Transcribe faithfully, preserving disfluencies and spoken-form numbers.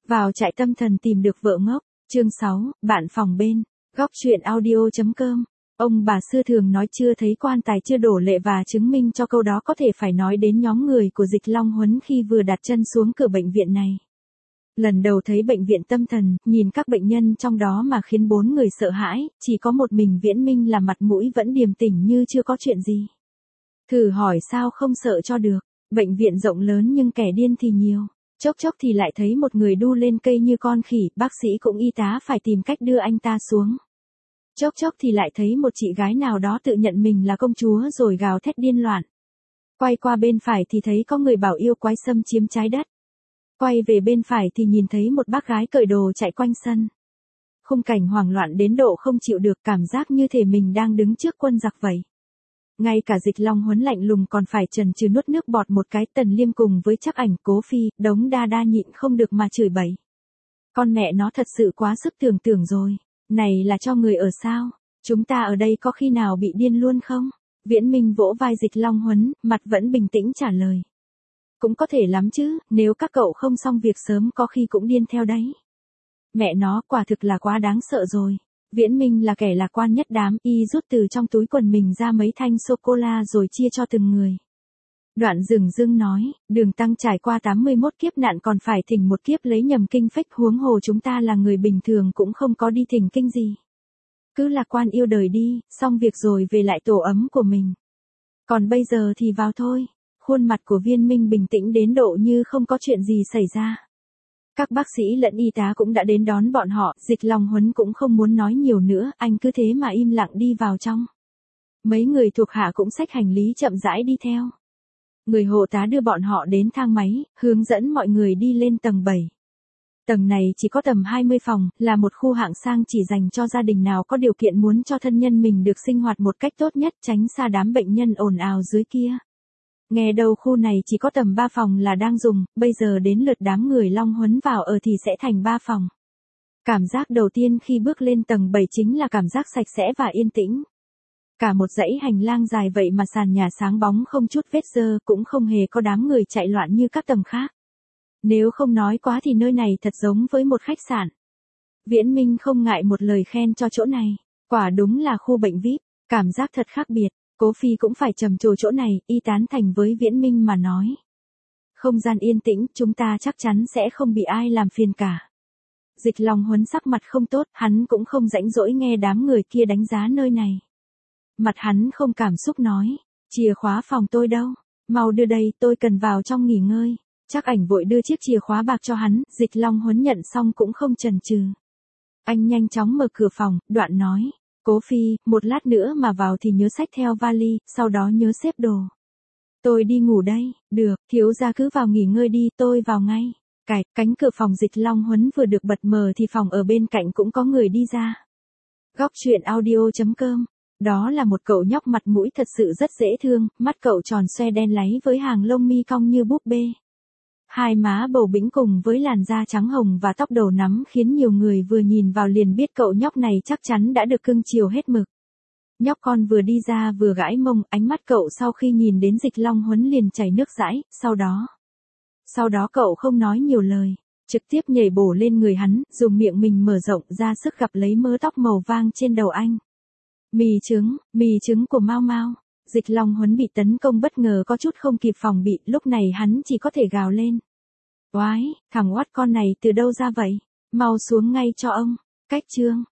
Vào trại tâm thần tìm được vợ ngốc, chương sáu, bạn phòng bên, góc truyện audio.com. Ông bà xưa thường nói chưa thấy quan tài chưa đổ lệ và chứng minh cho câu đó có thể phải nói đến nhóm người của Dịch Long Huấn khi vừa đặt chân xuống cửa bệnh viện này. Lần đầu thấy bệnh viện tâm thần, nhìn các bệnh nhân trong đó mà khiến bốn người sợ hãi, chỉ có một mình Viễn Minh là mặt mũi vẫn điềm tĩnh như chưa có chuyện gì. Thử hỏi sao không sợ cho được, bệnh viện rộng lớn nhưng kẻ điên thì nhiều. Chốc chốc thì lại thấy một người đu lên cây như con khỉ, bác sĩ cũng y tá phải tìm cách đưa anh ta xuống. Chốc chốc thì lại thấy một chị gái nào đó tự nhận mình là công chúa rồi gào thét điên loạn. Quay qua bên phải thì thấy có người bảo yêu quái xâm chiếm trái đất. Quay về bên phải thì nhìn thấy một bác gái cởi đồ chạy quanh sân. Khung cảnh hoảng loạn đến độ không chịu được, cảm giác như thể mình đang đứng trước quân giặc vậy. Ngay cả Dịch Long Huấn lạnh lùng còn phải chần chừ nuốt nước bọt một cái. Tần Liêm cùng với Trác Ảnh, Cố Phi, Đống Đa Đa nhịn không được mà chửi bậy. Con mẹ nó thật sự quá sức tưởng tượng rồi. Này là cho người ở sao? Chúng ta ở đây có khi nào bị điên luôn không? Viễn Minh vỗ vai Dịch Long Huấn, mặt vẫn bình tĩnh trả lời. Cũng có thể lắm chứ, nếu các cậu không xong việc sớm có khi cũng điên theo đấy. Mẹ nó quả thực là quá đáng sợ rồi. Viễn Minh là kẻ lạc quan nhất đám, y rút từ trong túi quần mình ra mấy thanh sô-cô-la rồi chia cho từng người. Đoạn dừng dưng nói, Đường Tăng trải qua tám mươi mốt kiếp nạn còn phải thỉnh một kiếp lấy nhầm kinh phách, huống hồ chúng ta là người bình thường cũng không có đi thỉnh kinh gì. Cứ lạc quan yêu đời đi, xong việc rồi về lại tổ ấm của mình. Còn bây giờ thì vào thôi. Khuôn mặt của Viễn Minh bình tĩnh đến độ như không có chuyện gì xảy ra. Các bác sĩ lẫn y tá cũng đã đến đón bọn họ, Dịch Long Huấn cũng không muốn nói nhiều nữa, anh cứ thế mà im lặng đi vào trong. Mấy người thuộc hạ cũng xách hành lý chậm rãi đi theo. Người hộ tá đưa bọn họ đến thang máy, hướng dẫn mọi người đi lên tầng bảy. Tầng này chỉ có tầm hai mươi phòng, là một khu hạng sang chỉ dành cho gia đình nào có điều kiện muốn cho thân nhân mình được sinh hoạt một cách tốt nhất, tránh xa đám bệnh nhân ồn ào dưới kia. Nghe đầu khu này chỉ có tầm ba phòng là đang dùng, bây giờ đến lượt đám người Long Huấn vào ở thì sẽ thành ba phòng. Cảm giác đầu tiên khi bước lên tầng bảy chính là cảm giác sạch sẽ và yên tĩnh. Cả một dãy hành lang dài vậy mà sàn nhà sáng bóng không chút vết dơ, cũng không hề có đám người chạy loạn như các tầng khác. Nếu không nói quá thì nơi này thật giống với một khách sạn. Viễn Minh không ngại một lời khen cho chỗ này, quả đúng là khu bệnh vi ai pi, cảm giác thật khác biệt. Cố Phi cũng phải trầm trồ chỗ này, y tán thành với Viễn Minh mà nói. Không gian yên tĩnh, chúng ta chắc chắn sẽ không bị ai làm phiền cả. Dịch Long Huấn sắc mặt không tốt, hắn cũng không rảnh rỗi nghe đám người kia đánh giá nơi này. Mặt hắn không cảm xúc nói, chìa khóa phòng tôi đâu, mau đưa đây, tôi cần vào trong nghỉ ngơi. Trác Ảnh vội đưa chiếc chìa khóa bạc cho hắn, Dịch Long Huấn nhận xong cũng không chần chừ. Anh nhanh chóng mở cửa phòng, đoạn nói. Cố Phi, một lát nữa mà vào thì nhớ xách theo vali, sau đó nhớ xếp đồ. Tôi đi ngủ đây, được, thiếu gia cứ vào nghỉ ngơi đi, tôi vào ngay. Cạch, cánh cửa phòng Dịch Long Huấn vừa được bật mở thì phòng ở bên cạnh cũng có người đi ra. Góc truyện audio.com. Đó là một cậu nhóc mặt mũi thật sự rất dễ thương, mắt cậu tròn xoe đen láy với hàng lông mi cong như búp bê. Hai má bầu bĩnh cùng với làn da trắng hồng và tóc đầu nắm khiến nhiều người vừa nhìn vào liền biết cậu nhóc này chắc chắn đã được cưng chiều hết mực. Nhóc con vừa đi ra vừa gãi mông, ánh mắt cậu sau khi nhìn đến Dịch Long Huấn liền chảy nước dãi, sau đó. Sau đó cậu không nói nhiều lời, trực tiếp nhảy bổ lên người hắn, dùng miệng mình mở rộng ra sức gặp lấy mớ tóc màu vàng trên đầu anh. Mì trứng, mì trứng của Mau Mau. Dịch Long Huấn bị tấn công bất ngờ có chút không kịp phòng bị, lúc này hắn chỉ có thể gào lên. Oái, thằng oát con này từ đâu ra vậy? Mau xuống ngay cho ông. Cách chương.